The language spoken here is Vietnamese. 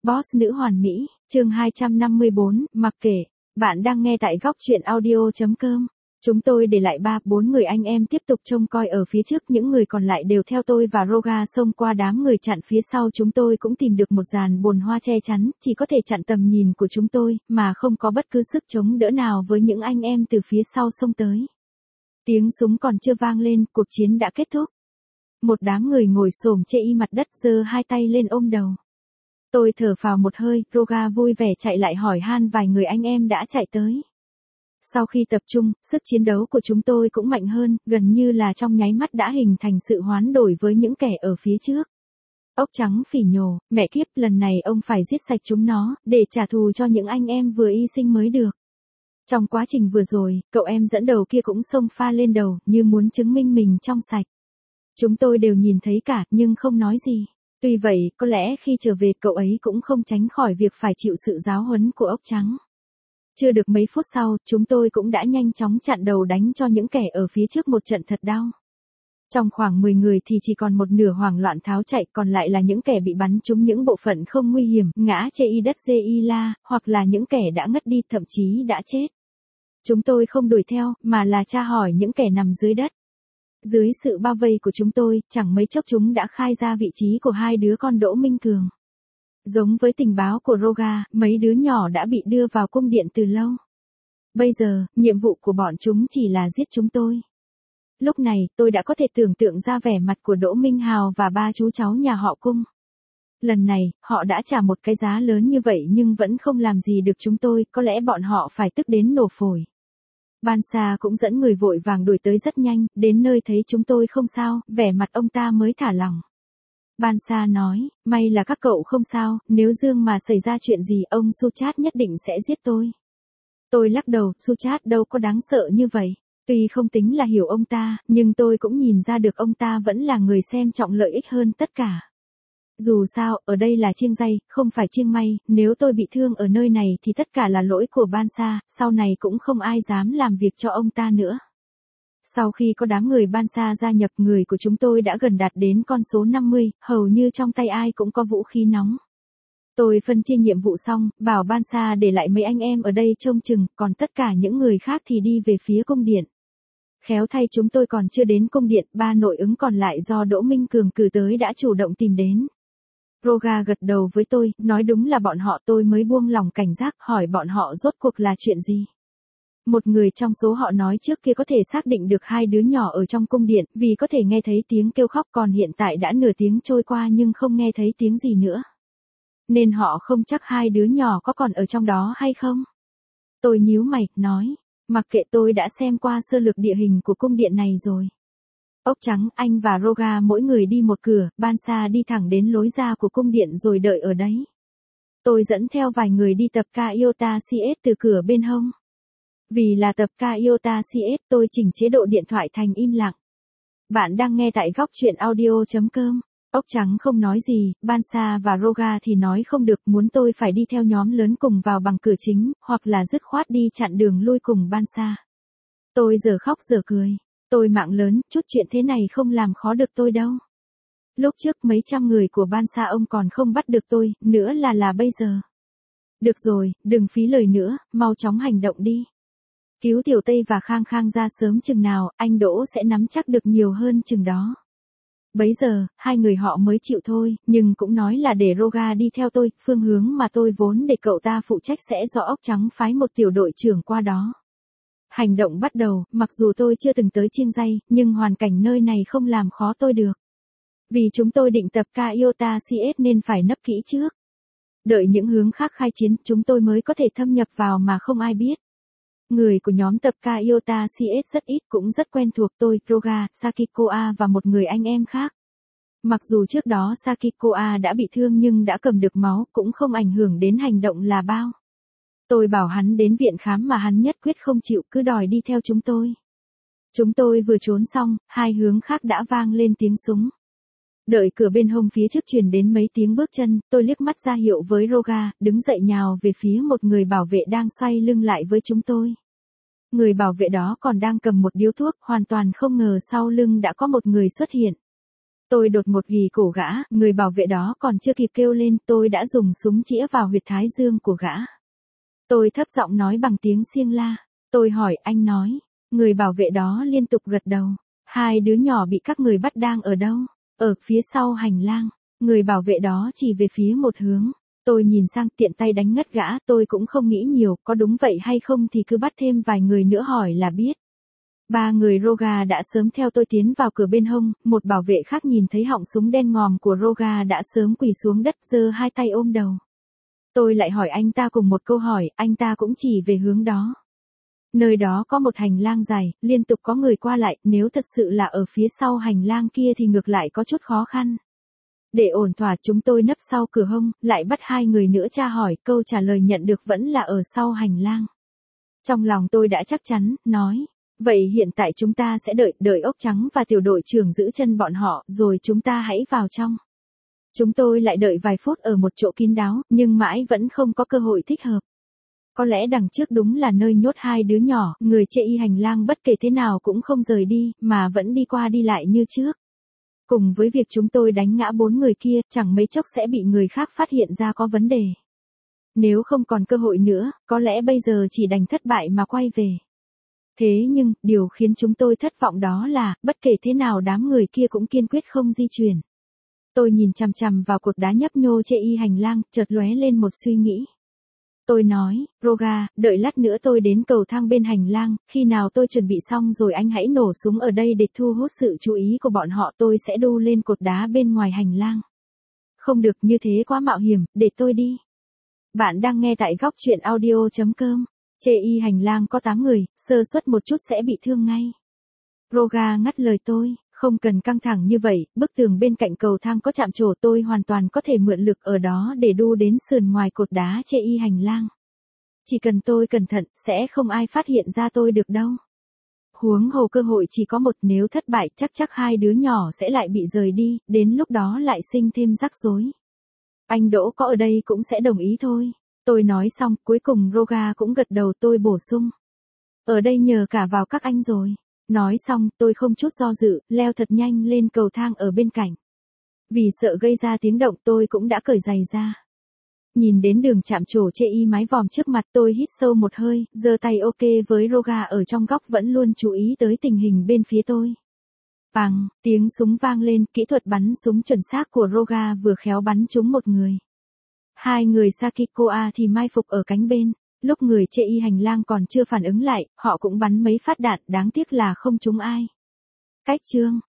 Boss nữ hoàn mỹ, chương 254, mặc kệ. Bạn đang nghe tại góc truyện audio.com. Chúng tôi để lại 3-4 người anh em tiếp tục trông coi ở phía trước, những người còn lại đều theo tôi và Roga xông qua đám người chặn phía sau. Chúng tôi cũng tìm được một dàn bồn hoa che chắn, chỉ có thể chặn tầm nhìn của chúng tôi, mà không có bất cứ sức chống đỡ nào với những anh em từ phía sau xông tới. Tiếng súng còn chưa vang lên, cuộc chiến đã kết thúc. Một đám người ngồi xổm chê y mặt đất, giơ hai tay lên ôm đầu. Tôi thở phào một hơi, Roga vui vẻ chạy lại hỏi han vài người anh em đã chạy tới. Sau khi tập trung, sức chiến đấu của chúng tôi cũng mạnh hơn, gần như là trong nháy mắt đã hình thành sự hoán đổi với những kẻ ở phía trước. Ốc trắng phỉ nhổ, mẹ kiếp, lần này ông phải giết sạch chúng nó, để trả thù cho những anh em vừa y sinh mới được. Trong quá trình vừa rồi, cậu em dẫn đầu kia cũng xông pha lên đầu, như muốn chứng minh mình trong sạch. Chúng tôi đều nhìn thấy cả, nhưng không nói gì. Tuy vậy, có lẽ khi trở về cậu ấy cũng không tránh khỏi việc phải chịu sự giáo huấn của ốc trắng. Chưa được mấy phút sau, chúng tôi cũng đã nhanh chóng chặn đầu đánh cho những kẻ ở phía trước một trận thật đau. Trong khoảng 10 người thì chỉ còn một nửa hoảng loạn tháo chạy, còn lại là những kẻ bị bắn trúng những bộ phận không nguy hiểm, ngã chê y đất dê y la, hoặc là những kẻ đã ngất đi, thậm chí đã chết. Chúng tôi không đuổi theo, mà là tra hỏi những kẻ nằm dưới đất. Dưới sự bao vây của chúng tôi, chẳng mấy chốc chúng đã khai ra vị trí của hai đứa con Đỗ Minh Cường. Giống với tình báo của Roga, mấy đứa nhỏ đã bị đưa vào cung điện từ lâu. Bây giờ, nhiệm vụ của bọn chúng chỉ là giết chúng tôi. Lúc này, tôi đã có thể tưởng tượng ra vẻ mặt của Đỗ Minh Hào và ba chú cháu nhà họ Cung. Lần này, họ đã trả một cái giá lớn như vậy nhưng vẫn không làm gì được chúng tôi, có lẽ bọn họ phải tức đến nổ phổi. Ban Sa cũng dẫn người vội vàng đuổi tới rất nhanh, đến nơi thấy chúng tôi không sao, vẻ mặt ông ta mới thả lỏng. Ban Sa nói, may là các cậu không sao, nếu Dương mà xảy ra chuyện gì ông Suchat nhất định sẽ giết tôi. Tôi lắc đầu, Suchat đâu có đáng sợ như vậy. Tuy không tính là hiểu ông ta, nhưng tôi cũng nhìn ra được ông ta vẫn là người xem trọng lợi ích hơn tất cả. Dù sao, ở đây là chiêng dây, không phải chiêng may, nếu tôi bị thương ở nơi này thì tất cả là lỗi của Ban Sa, sau này cũng không ai dám làm việc cho ông ta nữa. Sau khi có đám người Ban Sa gia nhập, người của chúng tôi đã gần đạt đến con số 50, hầu như trong tay ai cũng có vũ khí nóng. Tôi phân chia nhiệm vụ xong, bảo Ban Sa để lại mấy anh em ở đây trông chừng, còn tất cả những người khác thì đi về phía cung điện. Khéo thay chúng tôi còn chưa đến cung điện, ba nội ứng còn lại do Đỗ Minh Cường cử tới đã chủ động tìm đến. Roga gật đầu với tôi, nói đúng là bọn họ. Tôi mới buông lòng cảnh giác, hỏi bọn họ rốt cuộc là chuyện gì. Một người trong số họ nói trước kia có thể xác định được hai đứa nhỏ ở trong cung điện, vì có thể nghe thấy tiếng kêu khóc, còn hiện tại đã nửa tiếng trôi qua nhưng không nghe thấy tiếng gì nữa. Nên họ không chắc hai đứa nhỏ có còn ở trong đó hay không. Tôi nhíu mày, nói, mặc kệ, tôi đã xem qua sơ lược địa hình của cung điện này rồi. Ốc trắng, anh và Roga mỗi người đi một cửa, Ban Sa đi thẳng đến lối ra của cung điện rồi đợi ở đấy. Tôi dẫn theo vài người đi tập Kaiota CS từ cửa bên hông. Vì là tập Kaiota CS, tôi chỉnh chế độ điện thoại thành im lặng. Bạn đang nghe tại góc truyện audio.com. Ốc trắng không nói gì, Ban Sa và Roga thì nói không được, muốn tôi phải đi theo nhóm lớn cùng vào bằng cửa chính, hoặc là dứt khoát đi chặn đường lui cùng Ban Sa. Tôi giờ khóc giờ cười. Tôi mạng lớn, chút chuyện thế này không làm khó được tôi đâu. Lúc trước mấy trăm người của Ban Sa ông còn không bắt được tôi, nữa là bây giờ. Được rồi, đừng phí lời nữa, mau chóng hành động đi. Cứu Tiểu Tây và Khang Khang ra sớm chừng nào, anh Đỗ sẽ nắm chắc được nhiều hơn chừng đó. Bấy giờ, hai người họ mới chịu thôi, nhưng cũng nói là để Roga đi theo tôi, phương hướng mà tôi vốn để cậu ta phụ trách sẽ do ốc trắng phái một tiểu đội trưởng qua đó. Hành động bắt đầu, mặc dù tôi chưa từng tới chiêng dây, nhưng hoàn cảnh nơi này không làm khó tôi được. Vì chúng tôi định tập Kaiota CS nên phải nấp kỹ trước. Đợi những hướng khác khai chiến, chúng tôi mới có thể thâm nhập vào mà không ai biết. Người của nhóm tập Kaiota CS rất ít, cũng rất quen thuộc tôi, Roga, Sakikoa và một người anh em khác. Mặc dù trước đó Sakikoa đã bị thương nhưng đã cầm được máu, cũng không ảnh hưởng đến hành động là bao. Tôi bảo hắn đến viện khám mà hắn nhất quyết không chịu, cứ đòi đi theo chúng tôi. Chúng tôi vừa trốn xong, hai hướng khác đã vang lên tiếng súng. Đợi cửa bên hông phía trước truyền đến mấy tiếng bước chân, tôi liếc mắt ra hiệu với Roga, đứng dậy nhào về phía một người bảo vệ đang xoay lưng lại với chúng tôi. Người bảo vệ đó còn đang cầm một điếu thuốc, hoàn toàn không ngờ sau lưng đã có một người xuất hiện. Tôi đột một ghì cổ gã, người bảo vệ đó còn chưa kịp kêu lên, tôi đã dùng súng chĩa vào huyệt thái dương của gã. Tôi thấp giọng nói bằng tiếng xiêng la. Tôi hỏi, anh nói. Người bảo vệ đó liên tục gật đầu. Hai đứa nhỏ bị các người bắt đang ở đâu? Ở phía sau hành lang. Người bảo vệ đó chỉ về phía một hướng. Tôi nhìn sang tiện tay đánh ngất gã, tôi cũng không nghĩ nhiều, có đúng vậy hay không thì cứ bắt thêm vài người nữa hỏi là biết. Ba người Roga đã sớm theo tôi tiến vào cửa bên hông, một bảo vệ khác nhìn thấy họng súng đen ngòm của Roga đã sớm quỳ xuống đất giơ hai tay ôm đầu. Tôi lại hỏi anh ta cùng một câu hỏi, anh ta cũng chỉ về hướng đó. Nơi đó có một hành lang dài, liên tục có người qua lại, nếu thật sự là ở phía sau hành lang kia thì ngược lại có chút khó khăn. Để ổn thỏa chúng tôi nấp sau cửa hông, lại bắt hai người nữa tra hỏi, câu trả lời nhận được vẫn là ở sau hành lang. Trong lòng tôi đã chắc chắn, nói, vậy hiện tại chúng ta sẽ đợi ốc trắng và tiểu đội trưởng giữ chân bọn họ, rồi chúng ta hãy vào trong. Chúng tôi lại đợi vài phút ở một chỗ kín đáo, nhưng mãi vẫn không có cơ hội thích hợp. Có lẽ đằng trước đúng là nơi nhốt hai đứa nhỏ, người chê y hành lang bất kể thế nào cũng không rời đi, mà vẫn đi qua đi lại như trước. Cùng với việc chúng tôi đánh ngã 4 người kia, chẳng mấy chốc sẽ bị người khác phát hiện ra có vấn đề. Nếu không còn cơ hội nữa, có lẽ bây giờ chỉ đành thất bại mà quay về. Thế nhưng, điều khiến chúng tôi thất vọng đó là, bất kể thế nào đám người kia cũng kiên quyết không di chuyển. Tôi nhìn chằm chằm vào cột đá nhấp nhô chê y hành lang, chợt lóe lên một suy nghĩ. Tôi nói, Roga, đợi lát nữa tôi đến cầu thang bên hành lang, khi nào tôi chuẩn bị xong rồi anh hãy nổ súng ở đây để thu hút sự chú ý của bọn họ, tôi sẽ đu lên cột đá bên ngoài hành lang. Không được, như thế quá mạo hiểm, để tôi đi. Bạn đang nghe tại góc truyện audio.com. Chê y hành lang có 8 người, sơ suất một chút sẽ bị thương ngay. Roga ngắt lời tôi, không cần căng thẳng như vậy, bức tường bên cạnh cầu thang có chạm trổ, tôi hoàn toàn có thể mượn lực ở đó để đu đến sườn ngoài cột đá chê y hành lang. Chỉ cần tôi cẩn thận, sẽ không ai phát hiện ra tôi được đâu. Huống hồ cơ hội chỉ có một, nếu thất bại chắc hai đứa nhỏ sẽ lại bị rời đi, đến lúc đó lại sinh thêm rắc rối. Anh Đỗ có ở đây cũng sẽ đồng ý thôi. Tôi nói xong, cuối cùng Roga cũng gật đầu, tôi bổ sung. Ở đây nhờ cả vào các anh rồi. Nói xong, tôi không chút do dự, leo thật nhanh lên cầu thang ở bên cạnh. Vì sợ gây ra tiếng động tôi cũng đã cởi giày ra. Nhìn đến đường chạm trổ chê y mái vòm trước mặt, tôi hít sâu một hơi, giơ tay ok với Roga ở trong góc vẫn luôn chú ý tới tình hình bên phía tôi. Bang, tiếng súng vang lên, kỹ thuật bắn súng chuẩn xác của Roga vừa khéo bắn trúng một người. Hai người Sakikoa thì mai phục ở cánh bên. Lúc người chê y hành lang còn chưa phản ứng lại, họ cũng bắn mấy phát đạn, đáng tiếc là không trúng ai. Cách chương